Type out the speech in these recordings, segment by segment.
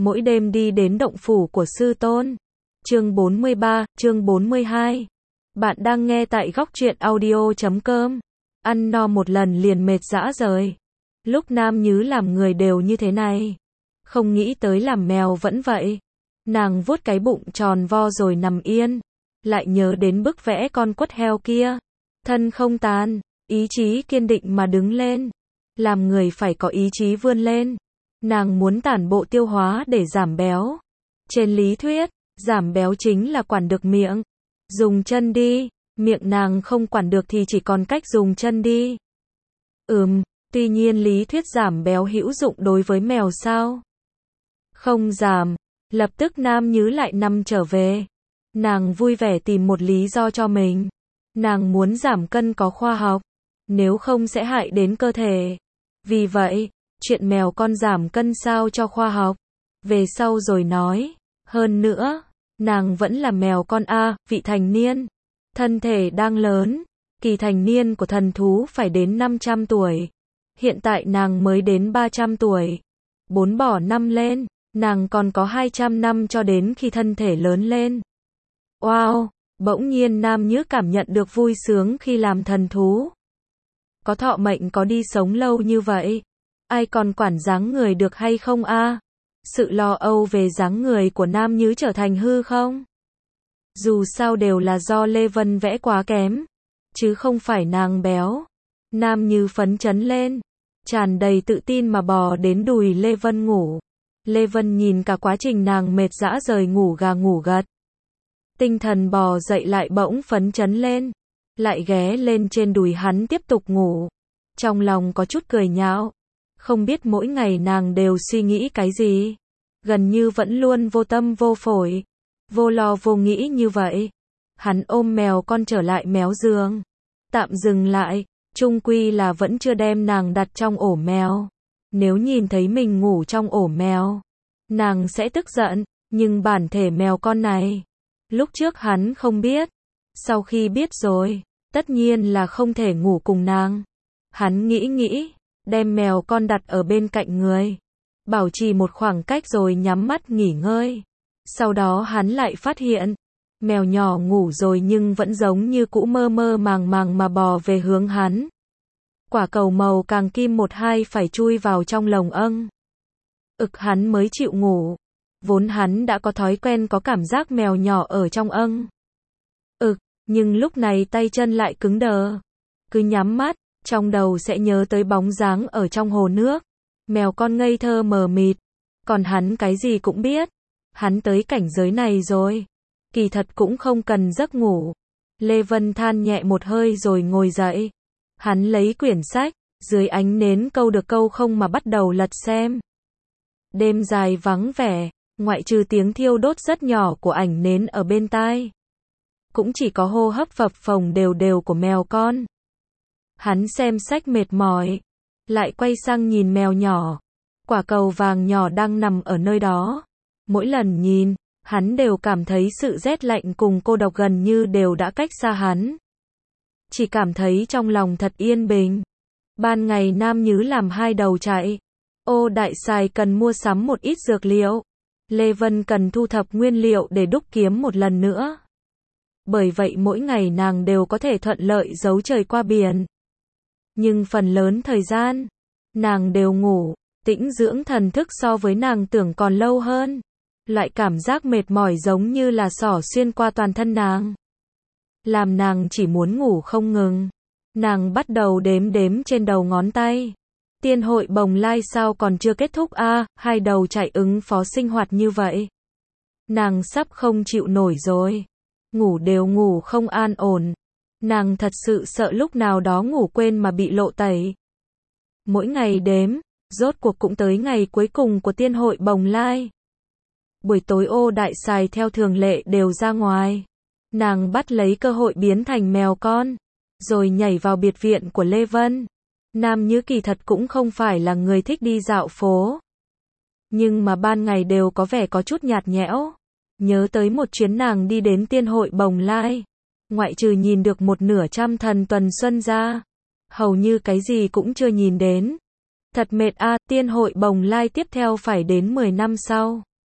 mỗi đêm đi đến động phủ của sư tôn. Chương 43, chương 42. Bạn đang nghe tại góc truyện audio.com. Ăn no một lần liền mệt rã rời. Lúc Nam Nhứ làm người đều như thế này. Không nghĩ tới làm mèo vẫn vậy. Nàng vuốt cái bụng tròn vo rồi nằm yên. Lại nhớ đến bức vẽ con quất heo kia. Thân không tàn, ý chí kiên định mà đứng lên. Làm người phải có ý chí vươn lên. Nàng muốn tản bộ tiêu hóa để giảm béo. Trên lý thuyết, giảm béo chính là quản được miệng. Dùng chân đi, miệng nàng không quản được thì chỉ còn cách dùng chân đi. Tuy nhiên lý thuyết giảm béo hữu dụng đối với mèo sao? Không giảm. Lập tức Nam Nhứ lại nằm trở về. Nàng vui vẻ tìm một lý do cho mình. Nàng muốn giảm cân có khoa học, nếu không sẽ hại đến cơ thể. Vì vậy, chuyện mèo con giảm cân sao cho khoa học, về sau rồi nói. Hơn nữa, nàng vẫn là mèo con vị thành niên. Thân thể đang lớn, kỳ thành niên của thần thú phải đến 500 tuổi. Hiện tại nàng mới đến 300 tuổi. 4 bỏ 5 lên, nàng còn có 200 năm cho đến khi thân thể lớn lên. Wow! Bỗng nhiên Nam Nhứ cảm nhận được vui sướng khi làm thần thú. Có thọ mệnh có đi sống lâu như vậy. Ai còn quản dáng người được hay không Sự lo âu về dáng người của Nam Nhứ trở thành hư không? Dù sao đều là do Lê Vân vẽ quá kém, chứ không phải nàng béo. Nam Nhứ phấn chấn lên, tràn đầy tự tin mà bò đến đùi Lê Vân ngủ. Lê Vân nhìn cả quá trình nàng mệt rã rời ngủ gà ngủ gật. Tinh thần bò dậy lại bỗng phấn chấn lên, lại ghé lên trên đùi hắn tiếp tục ngủ. Trong lòng có chút cười nhạo, không biết mỗi ngày nàng đều suy nghĩ cái gì. Gần như vẫn luôn vô tâm vô phổi, vô lo vô nghĩ như vậy. Hắn ôm mèo con trở lại méo giường. Tạm dừng lại, chung quy là vẫn chưa đem nàng đặt trong ổ mèo. Nếu nhìn thấy mình ngủ trong ổ mèo, nàng sẽ tức giận, nhưng bản thể mèo con này, lúc trước hắn không biết. Sau khi biết rồi, tất nhiên là không thể ngủ cùng nàng. Hắn nghĩ, đem mèo con đặt ở bên cạnh người, bảo trì một khoảng cách rồi nhắm mắt nghỉ ngơi. Sau đó hắn lại phát hiện, mèo nhỏ ngủ rồi nhưng vẫn giống như cũ mơ mơ màng màng mà bò về hướng hắn. Quả cầu màu càng kim một hai phải chui vào trong lồng âng. Hắn mới chịu ngủ. Vốn hắn đã có thói quen có cảm giác mèo nhỏ ở trong âng. Nhưng lúc này tay chân lại cứng đờ. Cứ nhắm mắt, trong đầu sẽ nhớ tới bóng dáng ở trong hồ nước. Mèo con ngây thơ mờ mịt. Còn hắn cái gì cũng biết. Hắn tới cảnh giới này rồi. Kỳ thật cũng không cần giấc ngủ. Lê Vân than nhẹ một hơi rồi ngồi dậy. Hắn lấy quyển sách, dưới ánh nến câu được câu không mà bắt đầu lật xem. Đêm dài vắng vẻ, ngoại trừ tiếng thiêu đốt rất nhỏ của ảnh nến ở bên tai. Cũng chỉ có hô hấp phập phồng đều đều của mèo con. Hắn xem sách mệt mỏi, lại quay sang nhìn mèo nhỏ. Quả cầu vàng nhỏ đang nằm ở nơi đó. Mỗi lần nhìn, hắn đều cảm thấy sự rét lạnh cùng cô độc gần như đều đã cách xa hắn. Chỉ cảm thấy trong lòng thật yên bình. Ban ngày Nam Nhứ làm 2 đầu chạy. Đại Sài cần mua sắm một ít dược liệu. Lê Vân cần thu thập nguyên liệu để đúc kiếm một lần nữa. Bởi vậy mỗi ngày nàng đều có thể thuận lợi giấu trời qua biển. Nhưng phần lớn thời gian, nàng đều ngủ, tĩnh dưỡng thần thức so với nàng tưởng còn lâu hơn. Loại cảm giác mệt mỏi giống như là xỏ xuyên qua toàn thân nàng. Làm nàng chỉ muốn ngủ không ngừng. Nàng bắt đầu đếm trên đầu ngón tay. Tiên hội bồng lai sao còn chưa kết thúc 2 đầu chạy ứng phó sinh hoạt như vậy. Nàng sắp không chịu nổi rồi. Ngủ đều ngủ không an ổn. Nàng thật sự sợ lúc nào đó ngủ quên mà bị lộ tẩy. Mỗi ngày đếm, rốt cuộc cũng tới ngày cuối cùng của tiên hội bồng lai. Buổi tối Đại Sài theo thường lệ đều ra ngoài. Nàng bắt lấy cơ hội biến thành mèo con, rồi nhảy vào biệt viện của Lê Vân. Nam Nhứ kỳ thật cũng không phải là người thích đi dạo phố. Nhưng mà ban ngày đều có vẻ có chút nhạt nhẽo. Nhớ tới một chuyến nàng đi đến tiên hội bồng lai. Ngoại trừ nhìn được 1/2 thần tuần xuân ra, hầu như cái gì cũng chưa nhìn đến. Thật mệt tiên hội bồng lai tiếp theo phải đến 10 năm sau.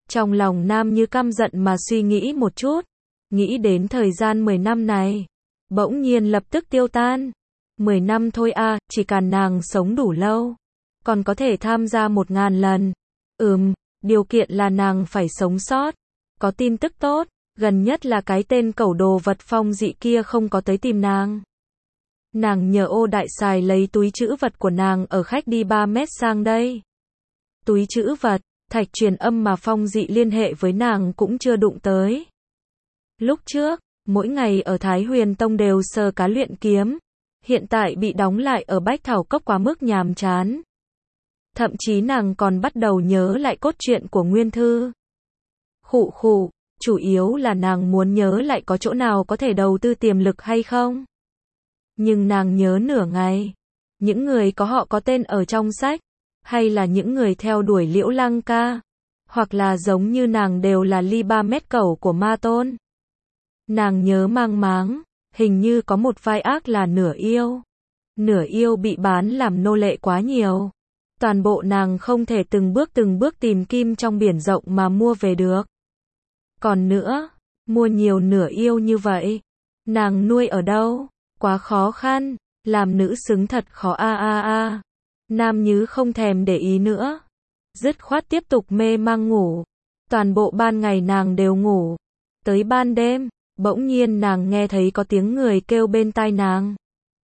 Trong lòng Nam Như căm giận mà suy nghĩ một chút, nghĩ đến thời gian 10 năm này, bỗng nhiên lập tức tiêu tan. 10 năm thôi à, chỉ cần nàng sống đủ lâu, còn có thể tham gia 1000 lần. Điều kiện là nàng phải sống sót. Có tin tức tốt, gần nhất là cái tên cẩu đồ vật phong dị kia không có tới tìm nàng. Nàng nhờ Ô Đại Sài lấy túi trữ vật của nàng ở khách đi 3 mét sang đây. Túi trữ vật, thạch truyền âm mà phong dị liên hệ với nàng cũng chưa đụng tới. Lúc trước, mỗi ngày ở Thái Huyền Tông đều sờ cá luyện kiếm, hiện tại bị đóng lại ở Bách Thảo Cốc quá mức nhàm chán. Thậm chí nàng còn bắt đầu nhớ lại cốt truyện của Nguyên Thư. Khụ khụ, chủ yếu là nàng muốn nhớ lại có chỗ nào có thể đầu tư tiềm lực hay không. Nhưng nàng nhớ nửa ngày, những người có họ có tên ở trong sách, hay là những người theo đuổi Liễu Lăng ca, hoặc là giống như nàng đều là ly 3 mét cẩu của Ma Tôn. Nàng nhớ mang máng, hình như có một vai ác là nửa yêu. Nửa yêu bị bán làm nô lệ quá nhiều. Toàn bộ nàng không thể từng bước tìm kim trong biển rộng mà mua về được. Còn nữa, mua nhiều nửa yêu như vậy, nàng nuôi ở đâu? Quá khó khăn, làm nữ xứng thật khó a. Nam Như không thèm để ý nữa, dứt khoát tiếp tục mê mang ngủ. Toàn bộ ban ngày nàng đều ngủ. Tới ban đêm, bỗng nhiên nàng nghe thấy có tiếng người kêu bên tai nàng.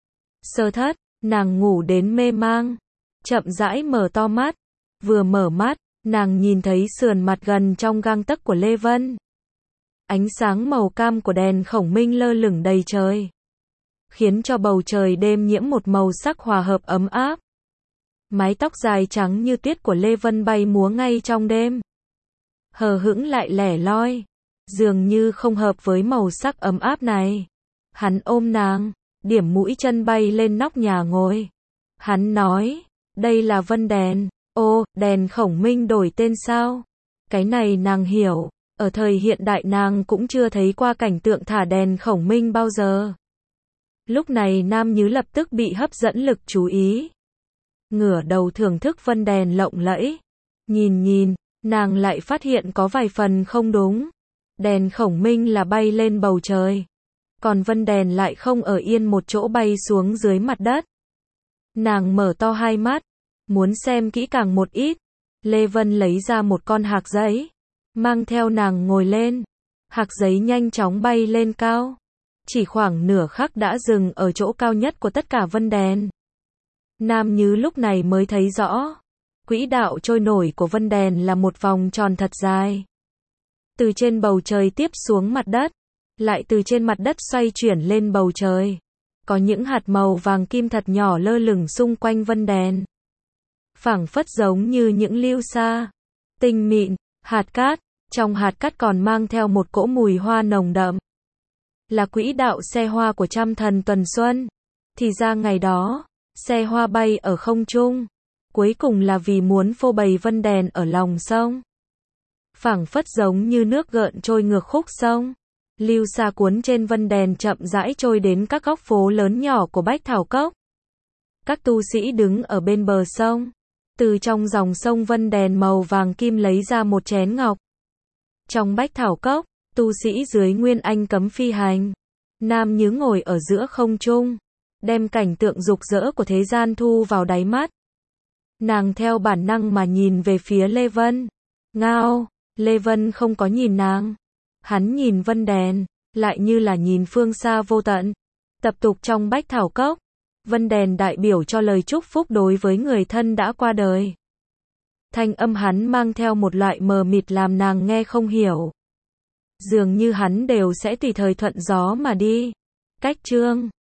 Sơ thất, nàng ngủ đến mê mang, chậm rãi mở to mắt. Vừa mở mắt, nàng nhìn thấy sườn mặt gần trong gang tấc của Lê Vân. Ánh sáng màu cam của đèn khổng minh lơ lửng đầy trời, khiến cho bầu trời đêm nhiễm một màu sắc hòa hợp ấm áp. Mái tóc dài trắng như tuyết của Lê Vân bay múa ngay trong đêm, hờ hững lại lẻ loi, dường như không hợp với màu sắc ấm áp này. Hắn ôm nàng, điểm mũi chân bay lên nóc nhà ngồi. Hắn nói, đây là Vân đèn. Ô, đèn khổng minh đổi tên sao? Cái này nàng hiểu, ở thời hiện đại nàng cũng chưa thấy qua cảnh tượng thả đèn khổng minh bao giờ. Lúc này Nam Như lập tức bị hấp dẫn lực chú ý. Ngửa đầu thưởng thức Vân đèn lộng lẫy. Nhìn, nàng lại phát hiện có vài phần không đúng. Đèn khổng minh là bay lên bầu trời, còn Vân đèn lại không ở yên một chỗ bay xuống dưới mặt đất. Nàng mở to hai mắt, muốn xem kỹ càng một ít. Lê Vân lấy ra một con hạc giấy, mang theo nàng ngồi lên. Hạc giấy nhanh chóng bay lên cao, chỉ khoảng nửa khắc đã dừng ở chỗ cao nhất của tất cả Vân đèn. Nam Như lúc này mới thấy rõ, quỹ đạo trôi nổi của Vân đèn là một vòng tròn thật dài. Từ trên bầu trời tiếp xuống mặt đất, lại từ trên mặt đất xoay chuyển lên bầu trời. Có những hạt màu vàng kim thật nhỏ lơ lửng xung quanh Vân đèn, phảng phất giống như những lưu sa tinh mịn. Hạt cát, trong hạt cát còn mang theo một cỗ mùi hoa nồng đậm, là quỹ đạo xe hoa của trăm thần tuần xuân. Thì ra ngày đó, xe hoa bay ở không trung, cuối cùng là vì muốn phô bày Vân đèn ở lòng sông. Phảng phất giống như nước gợn trôi ngược khúc sông. Lưu sa cuốn trên Vân đèn chậm rãi trôi đến các góc phố lớn nhỏ của Bách Thảo Cốc. Các tu sĩ đứng ở bên bờ sông, từ trong dòng sông Vân đèn màu vàng kim lấy ra một chén ngọc. Trong Bách Thảo Cốc, tu sĩ dưới Nguyên Anh cấm phi hành. Nam Như ngồi ở giữa không trung, đem cảnh tượng rực rỡ của thế gian thu vào đáy mắt. Nàng theo bản năng mà nhìn về phía Lê Vân. Ngao, Lê Vân không có nhìn nàng. Hắn nhìn Vân đèn, lại như là nhìn phương xa vô tận. Tập tục trong Bách Thảo Cốc, Vân đèn đại biểu cho lời chúc phúc đối với người thân đã qua đời. Thanh âm hắn mang theo một loại mờ mịt làm nàng nghe không hiểu. Dường như hắn đều sẽ tùy thời thuận gió mà đi. Cách chương